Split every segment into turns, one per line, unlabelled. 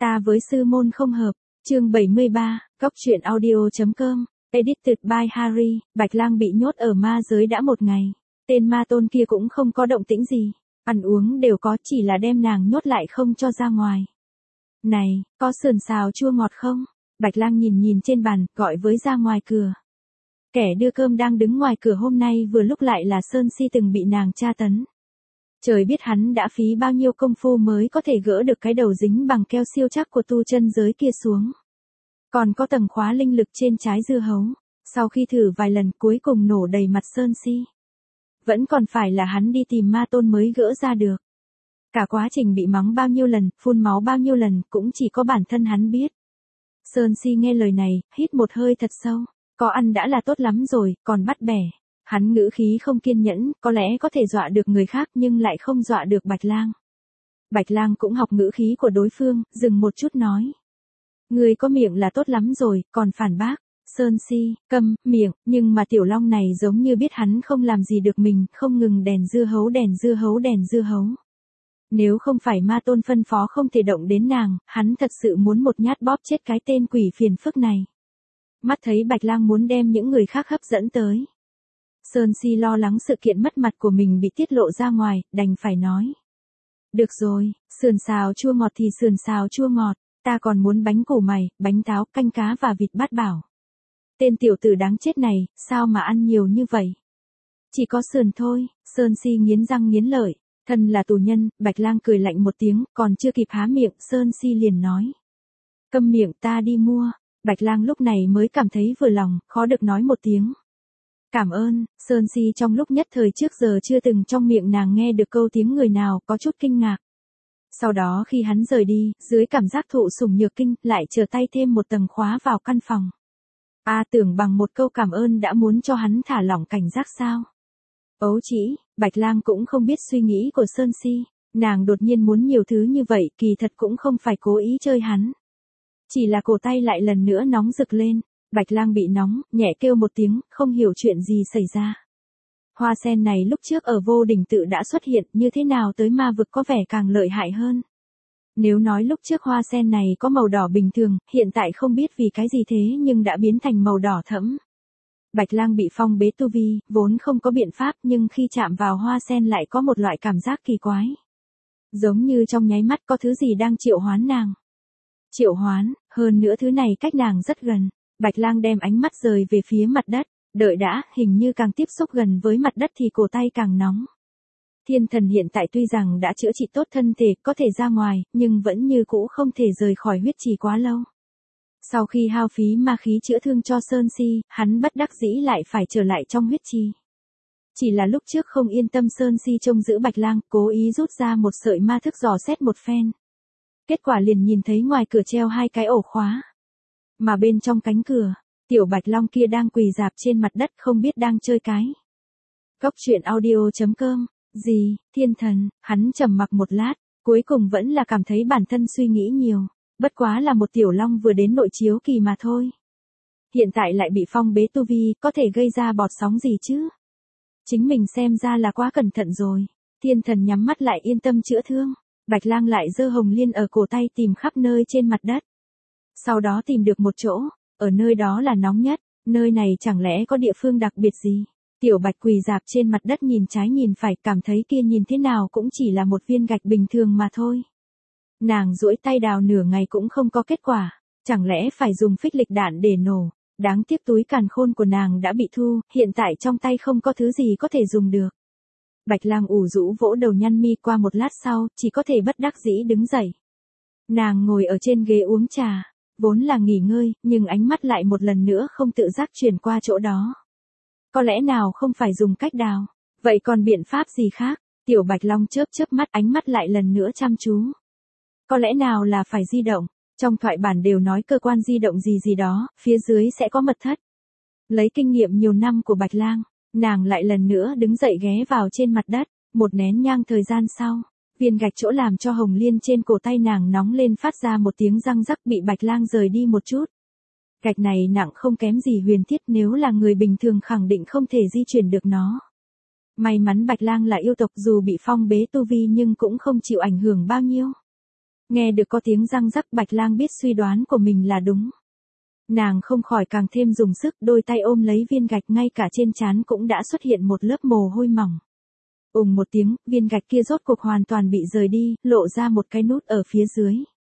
Ta với sư môn không hợp. Chương 73, Góc truyện audio.com. Edited by Harry. Bạch Lang bị nhốt ở ma giới đã một ngày. Tên ma tôn kia cũng không có động tĩnh gì. Ăn uống đều có, chỉ là đem nàng nhốt lại không cho ra ngoài. Này, có sườn xào chua ngọt không? Bạch Lang nhìn trên bàn, gọi với ra ngoài cửa. Kẻ đưa cơm đang đứng ngoài cửa hôm nay vừa lúc lại là Sơn Si từng bị nàng tra tấn. Trời biết hắn đã phí bao nhiêu công phu mới có thể gỡ được cái đầu dính bằng keo siêu chắc của tu chân giới kia xuống. Còn có tầng khóa linh lực trên trái dưa hấu. Sau khi thử vài lần cuối cùng nổ đầy mặt Sơn Si. Vẫn còn phải là hắn đi tìm ma tôn mới gỡ ra được. Cả quá trình bị mắng bao nhiêu lần, phun máu bao nhiêu lần cũng chỉ có bản thân hắn biết. Sơn Si nghe lời này, hít một hơi thật sâu. Có ăn đã là tốt lắm rồi, còn bắt bẻ. Hắn ngữ khí không kiên nhẫn, có lẽ có thể dọa được người khác nhưng lại không dọa được Bạch Lang. Bạch Lang cũng học ngữ khí của đối phương, dừng một chút nói. Người có miệng là tốt lắm rồi, còn phản bác. Sơn Si, câm, miệng, nhưng mà Tiểu Long này giống như biết hắn không làm gì được mình, không ngừng đèn dưa hấu. Nếu không phải ma tôn phân phó không thể động đến nàng, hắn thật sự muốn một nhát bóp chết cái tên quỷ phiền phức này. Mắt thấy Bạch Lang muốn đem những người khác hấp dẫn tới. Sơn Si lo lắng sự kiện mất mặt của mình bị tiết lộ ra ngoài, đành phải nói. Được rồi, sườn xào chua ngọt thì sườn xào chua ngọt, ta còn muốn bánh củ mày, bánh táo, canh cá và vịt bát bảo. Tên tiểu tử đáng chết này, sao mà ăn nhiều như vậy? Chỉ có sườn thôi, Sơn Si nghiến răng nghiến lợi, thân là tù nhân, Bạch Lang cười lạnh một tiếng, còn chưa kịp há miệng, Sơn Si liền nói. Câm miệng, ta đi mua. Bạch Lang lúc này mới cảm thấy vừa lòng, khó được nói một tiếng. Cảm ơn. Sơn Si trong lúc nhất thời trước giờ chưa từng trong miệng nàng nghe được câu tiếng người nào, có chút kinh ngạc. Sau đó khi hắn rời đi, dưới cảm giác thụ sủng nhược kinh, lại trở tay thêm một tầng khóa vào căn phòng. Tưởng bằng một câu cảm ơn đã muốn cho hắn thả lỏng cảnh giác sao? Ấu chỉ, Bạch Lang cũng không biết suy nghĩ của Sơn Si, nàng đột nhiên muốn nhiều thứ như vậy, kỳ thật cũng không phải cố ý chơi hắn. Chỉ là cổ tay lại lần nữa nóng rực lên, Bạch Lang bị nóng, nhẹ kêu một tiếng, không hiểu chuyện gì xảy ra. Hoa sen này lúc trước ở Vô Đỉnh Tự đã xuất hiện, như thế nào tới ma vực có vẻ càng lợi hại hơn. Nếu nói lúc trước hoa sen này có màu đỏ bình thường, hiện tại không biết vì cái gì thế nhưng đã biến thành màu đỏ thẫm. Bạch Lang bị phong bế tu vi, vốn không có biện pháp nhưng khi chạm vào hoa sen lại có một loại cảm giác kỳ quái. Giống như trong nháy mắt có thứ gì đang triệu hoán nàng. Triệu hoán, hơn nữa thứ này cách nàng rất gần. Bạch Lang đem ánh mắt rời về phía mặt đất, đợi đã, hình như càng tiếp xúc gần với mặt đất thì cổ tay càng nóng. Thiên thần hiện tại tuy rằng đã chữa trị tốt thân thể, có thể ra ngoài, nhưng vẫn như cũ không thể rời khỏi huyết trì quá lâu. Sau khi hao phí ma khí chữa thương cho Sơn Si, hắn bất đắc dĩ lại phải trở lại trong huyết trì. Chỉ là lúc trước không yên tâm Sơn Si trông giữ Bạch Lang, cố ý rút ra một sợi ma thức dò xét một phen. Kết quả liền nhìn thấy ngoài cửa treo 2 cái ổ khóa. Mà bên trong cánh cửa, tiểu Bạch Long kia đang quỳ rạp trên mặt đất không biết đang chơi cái. Góc truyện audio.com. Gì, thiên thần, hắn trầm mặc một lát, cuối cùng vẫn là cảm thấy bản thân suy nghĩ nhiều, bất quá là một tiểu long vừa đến nội chiếu kỳ mà thôi. Hiện tại lại bị phong bế tu vi, có thể gây ra bọt sóng gì chứ? Chính mình xem ra là quá cẩn thận rồi. Thiên thần nhắm mắt lại yên tâm chữa thương, Bạch Lang lại giơ hồng liên ở cổ tay tìm khắp nơi trên mặt đất. Sau đó tìm được một chỗ, ở nơi đó là nóng nhất, nơi này chẳng lẽ có địa phương đặc biệt gì? Tiểu Bạch quỳ rạp trên mặt đất nhìn trái nhìn phải, cảm thấy kia nhìn thế nào cũng chỉ là một viên gạch bình thường mà thôi. Nàng duỗi tay đào nửa ngày cũng không có kết quả, chẳng lẽ phải dùng phích lịch đạn để nổ, đáng tiếc túi càn khôn của nàng đã bị thu, hiện tại trong tay không có thứ gì có thể dùng được. Bạch Lang ủ rũ vỗ đầu nhăn mi, qua một lát sau, chỉ có thể bất đắc dĩ đứng dậy. Nàng ngồi ở trên ghế uống trà, vốn là nghỉ ngơi, nhưng ánh mắt lại một lần nữa không tự giác chuyển qua chỗ đó. Có lẽ nào không phải dùng cách đào, vậy còn biện pháp gì khác? Tiểu Bạch Long chớp chớp mắt, ánh mắt lại lần nữa chăm chú. Có lẽ nào là phải di động, trong thoại bản đều nói cơ quan di động gì đó, phía dưới sẽ có mật thất. Lấy kinh nghiệm nhiều năm của Bạch Lang, nàng lại lần nữa đứng dậy ghé vào trên mặt đất, một nén nhang thời gian sau, viên gạch chỗ làm cho hồng liên trên cổ tay nàng nóng lên phát ra một tiếng răng rắc, bị Bạch Lang rời đi một chút. Gạch này nặng không kém gì huyền thiết, nếu là người bình thường khẳng định không thể di chuyển được nó. May mắn Bạch Lang là yêu tộc, dù bị phong bế tu vi nhưng cũng không chịu ảnh hưởng bao nhiêu. Nghe được có tiếng răng rắc, Bạch Lang biết suy đoán của mình là đúng. Nàng không khỏi càng thêm dùng sức, đôi tay ôm lấy viên gạch, ngay cả trên trán cũng đã xuất hiện một lớp mồ hôi mỏng. Một tiếng, viên gạch kia rốt cuộc hoàn toàn bị rời đi, lộ ra một cái nút ở phía dưới.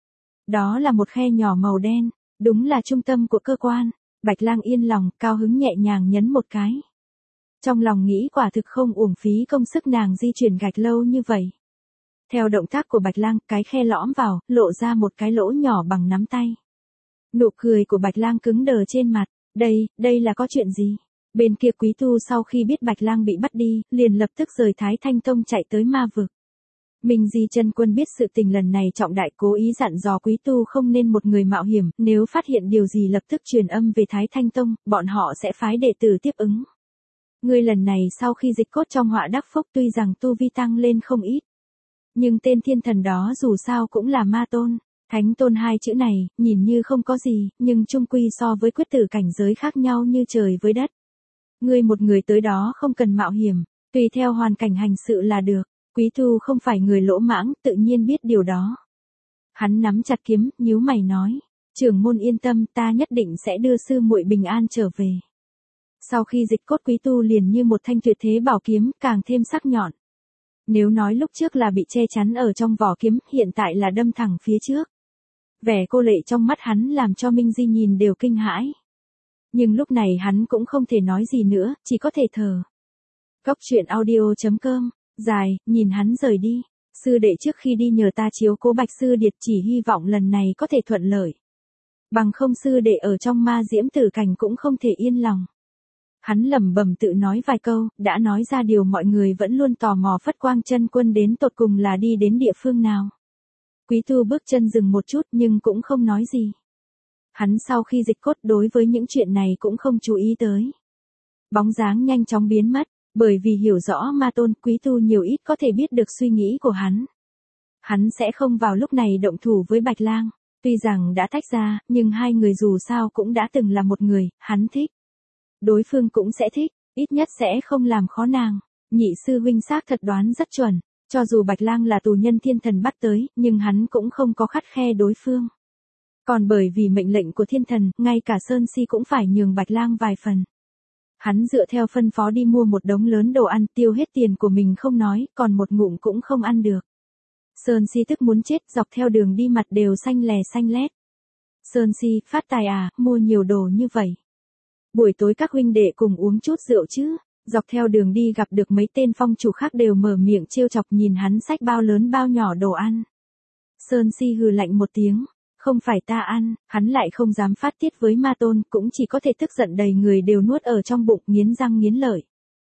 Đó là một khe nhỏ màu đen, đúng là trung tâm của cơ quan. Bạch Lang yên lòng, cao hứng nhẹ nhàng nhấn một cái. Trong lòng nghĩ quả thực không uổng phí công sức nàng di chuyển gạch lâu như vậy. Theo động tác của Bạch Lang, cái khe lõm vào, lộ ra một cái lỗ nhỏ bằng nắm tay. Nụ cười của Bạch Lang cứng đờ trên mặt. Đây là có chuyện gì? Bên kia Quý Tu sau khi biết Bạch Lang bị bắt đi, liền lập tức rời Thái Thanh Tông chạy tới ma vực. Minh Di Chân Quân biết sự tình lần này trọng đại, cố ý dặn dò Quý Tu không nên một người mạo hiểm, nếu phát hiện điều gì lập tức truyền âm về Thái Thanh Tông, bọn họ sẽ phái đệ tử tiếp ứng. Ngươi lần này sau khi dịch cốt trong họa đắc phúc tuy rằng tu vi tăng lên không ít. Nhưng tên thiên thần đó dù sao cũng là ma tôn, thánh tôn hai chữ này, nhìn như không có gì, nhưng chung quy so với quyết tử cảnh giới khác nhau như trời với đất. Ngươi một người tới đó không cần mạo hiểm, tùy theo hoàn cảnh hành sự là được. Quý Tu không phải người lỗ mãng, tự nhiên biết điều đó. Hắn nắm chặt kiếm, nhíu mày nói, trưởng môn yên tâm, ta nhất định sẽ đưa sư muội bình an trở về. Sau khi dịch cốt, Quý Tu liền như một thanh tuyệt thế bảo kiếm, càng thêm sắc nhọn. Nếu nói lúc trước là bị che chắn ở trong vỏ kiếm, hiện tại là đâm thẳng phía trước. Vẻ cô lệ trong mắt hắn làm cho Minh Di nhìn đều kinh hãi. Nhưng lúc này hắn cũng không thể nói gì nữa, chỉ có thể thở. Cốc truyện audio.com, dài, nhìn hắn rời đi. Sư đệ trước khi đi nhờ ta chiếu cố Bạch Sư Điệt, chỉ hy vọng lần này có thể thuận lợi. Bằng không sư đệ ở trong ma diễm tử cảnh cũng không thể yên lòng. Hắn lẩm bẩm tự nói vài câu, đã nói ra điều mọi người vẫn luôn tò mò. Phất Quang Chân Quân đến tột cùng là đi đến địa phương nào. Quý Tu bước chân dừng một chút nhưng cũng không nói gì. Hắn sau khi dịch cốt đối với những chuyện này cũng không chú ý tới. Bóng dáng nhanh chóng biến mất, bởi vì hiểu rõ ma tôn, Quý Tu nhiều ít có thể biết được suy nghĩ của hắn. Hắn sẽ không vào lúc này động thủ với Bạch Lang, tuy rằng đã tách ra, nhưng hai người dù sao cũng đã từng là một người, hắn thích. Đối phương cũng sẽ thích, ít nhất sẽ không làm khó nàng. Nhị sư huynh xác thật đoán rất chuẩn, cho dù Bạch Lang là tù nhân thiên thần bắt tới, nhưng hắn cũng không có khắt khe đối phương. Còn bởi vì mệnh lệnh của thiên thần, ngay cả Sơn Si cũng phải nhường Bạch Lang vài phần. Hắn dựa theo phân phó đi mua một đống lớn đồ ăn, tiêu hết tiền của mình không nói, còn một ngụm cũng không ăn được. Sơn Si tức muốn chết, dọc theo đường đi mặt đều xanh lè xanh lét. Sơn Si, phát tài à, mua nhiều đồ như vậy. Buổi tối các huynh đệ cùng uống chút rượu chứ. Dọc theo đường đi gặp được mấy tên phong chủ khác đều mở miệng trêu chọc nhìn hắn xách bao lớn bao nhỏ đồ ăn. Sơn Si hừ lạnh một tiếng. Không phải ta ăn, hắn lại không dám phát tiết với ma tôn, cũng chỉ có thể tức giận đầy người đều nuốt ở trong bụng, nghiến răng nghiến lợi.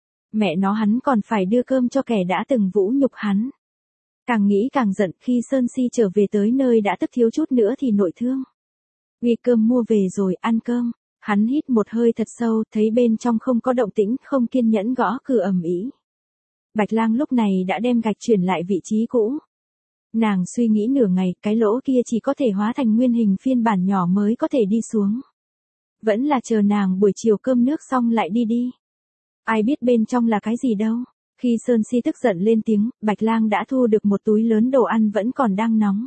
Mẹ nó, hắn còn phải đưa cơm cho kẻ đã từng vũ nhục hắn. Càng nghĩ càng giận, khi Sơn Si trở về tới nơi đã tức thiếu chút nữa thì nội thương. Uy, cơm mua về rồi, ăn cơm. Hắn hít một hơi thật sâu, thấy bên trong không có động tĩnh, không kiên nhẫn gõ cửa ầm ĩ. Bạch Lang lúc này đã đem gạch chuyển lại vị trí cũ. Nàng suy nghĩ nửa ngày, cái lỗ kia chỉ có thể hóa thành nguyên hình phiên bản nhỏ mới có thể đi xuống. Vẫn là chờ nàng buổi chiều cơm nước xong lại đi. Ai biết bên trong là cái gì đâu. Khi Sơn Si tức giận lên tiếng, Bạch Lang đã thu được một túi lớn đồ ăn vẫn còn đang nóng.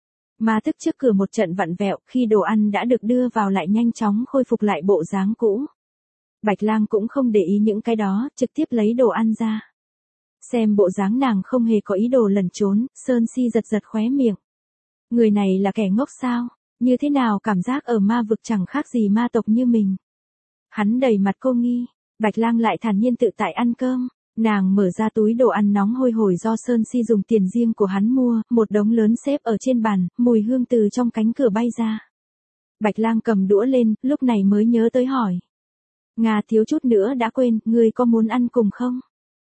Ma thức trước cửa một trận vặn vẹo, khi đồ ăn đã được đưa vào lại nhanh chóng khôi phục lại bộ dáng cũ. Bạch Lang cũng không để ý những cái đó, trực tiếp lấy đồ ăn ra. Xem bộ dáng nàng không hề có ý đồ lẩn trốn, Sơn Si giật giật khóe miệng. Người này là kẻ ngốc sao? Như thế nào cảm giác ở ma vực chẳng khác gì ma tộc như mình? Hắn đầy mặt cô nghi, Bạch Lang lại thản nhiên tự tại ăn cơm. Nàng mở ra túi đồ ăn nóng hôi hổi do Sơn Si dùng tiền riêng của hắn mua, một đống lớn xếp ở trên bàn, mùi hương từ trong cánh cửa bay ra. Bạch Lang cầm đũa lên, lúc này mới nhớ tới hỏi. Ngà, thiếu chút nữa đã quên, ngươi có muốn ăn cùng không?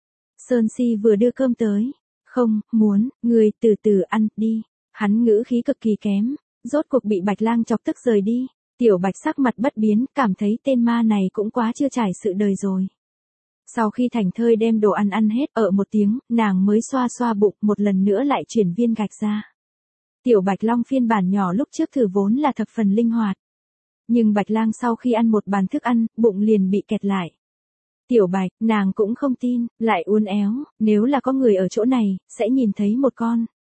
Sơn Si vừa đưa cơm tới. Không, muốn, ngươi từ từ ăn, đi. Hắn ngữ khí cực kỳ kém, rốt cuộc bị Bạch Lang chọc tức rời đi. Tiểu Bạch sắc mặt bất biến, cảm thấy tên ma này cũng quá chưa trải sự đời rồi. Sau khi thành thơi đem đồ ăn ăn hết, ở một tiếng, nàng mới xoa xoa bụng, một lần nữa lại chuyển viên gạch ra. Tiểu Bạch Long phiên bản nhỏ lúc trước thử vốn là thập phần linh hoạt. Nhưng Bạch Lang sau khi ăn một bàn thức ăn, bụng liền bị kẹt lại. Tiểu Bạch, nàng cũng không tin, lại uốn éo, nếu là có người ở chỗ này, sẽ nhìn thấy một con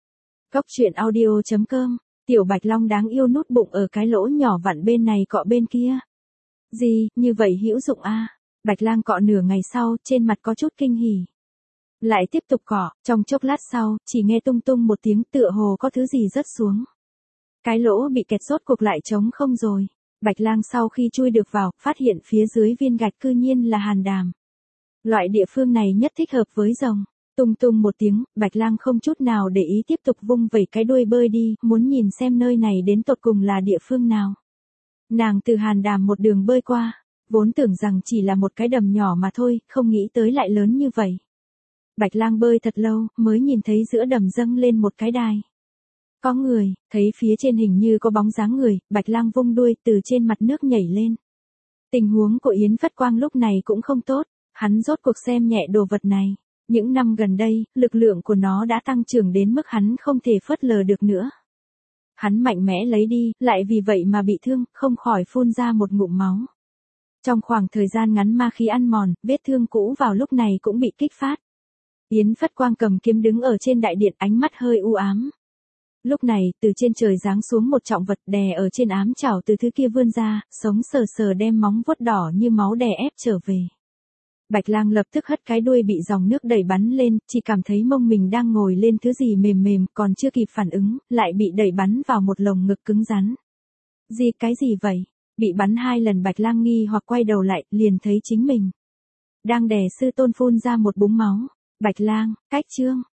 Cóc truyện audio.com, Tiểu Bạch Long đáng yêu nút bụng ở cái lỗ nhỏ vặn bên này cọ bên kia. Gì, như vậy hữu dụng a? Bạch Lang cọ nửa ngày sau, trên mặt có chút kinh hỉ. Lại tiếp tục cọ, trong chốc lát sau, chỉ nghe tung tung một tiếng tựa hồ có thứ gì rớt xuống. Cái lỗ bị kẹt rốt cuộc lại trống không rồi. Bạch Lang sau khi chui được vào, phát hiện phía dưới viên gạch cư nhiên là hàn đàm. Loại địa phương này nhất thích hợp với rồng. Tung tung một tiếng, Bạch Lang không chút nào để ý tiếp tục vung vẩy cái đuôi bơi đi, muốn nhìn xem nơi này đến tột cùng là địa phương nào. Nàng từ hàn đàm một đường bơi qua, vốn tưởng rằng chỉ là một cái đầm nhỏ mà thôi, không nghĩ tới lại lớn như vậy. Bạch Lang bơi thật lâu, mới nhìn thấy giữa đầm dâng lên một cái đài. Có người, thấy phía trên hình như có bóng dáng người, Bạch Lang vung đuôi từ trên mặt nước nhảy lên. Tình huống của Yến Phất Quang lúc này cũng không tốt, hắn rốt cuộc xem nhẹ đồ vật này. Những năm gần đây, lực lượng của nó đã tăng trưởng đến mức hắn không thể phớt lờ được nữa. Hắn mạnh mẽ lấy đi, lại vì vậy mà bị thương, không khỏi phun ra một ngụm máu. Trong khoảng thời gian ngắn ma khí ăn mòn, vết thương cũ vào lúc này cũng bị kích phát. Yến Phất Quang cầm kiếm đứng ở trên đại điện, ánh mắt hơi u ám. Lúc này, từ trên trời giáng xuống một trọng vật đè ở trên ám chảo từ thứ kia vươn ra, sống sờ sờ đem móng vuốt đỏ như máu đè ép trở về. Bạch Lang lập tức hất cái đuôi bị dòng nước đẩy bắn lên, chỉ cảm thấy mông mình đang ngồi lên thứ gì mềm mềm, còn chưa kịp phản ứng, lại bị đẩy bắn vào một lồng ngực cứng rắn. Cái gì vậy? Bị bắn 2 lần Bạch Lang nghi hoặc quay đầu lại, liền thấy chính mình đang đè sư tôn phun ra một búng máu. Bạch Lang, cách chương.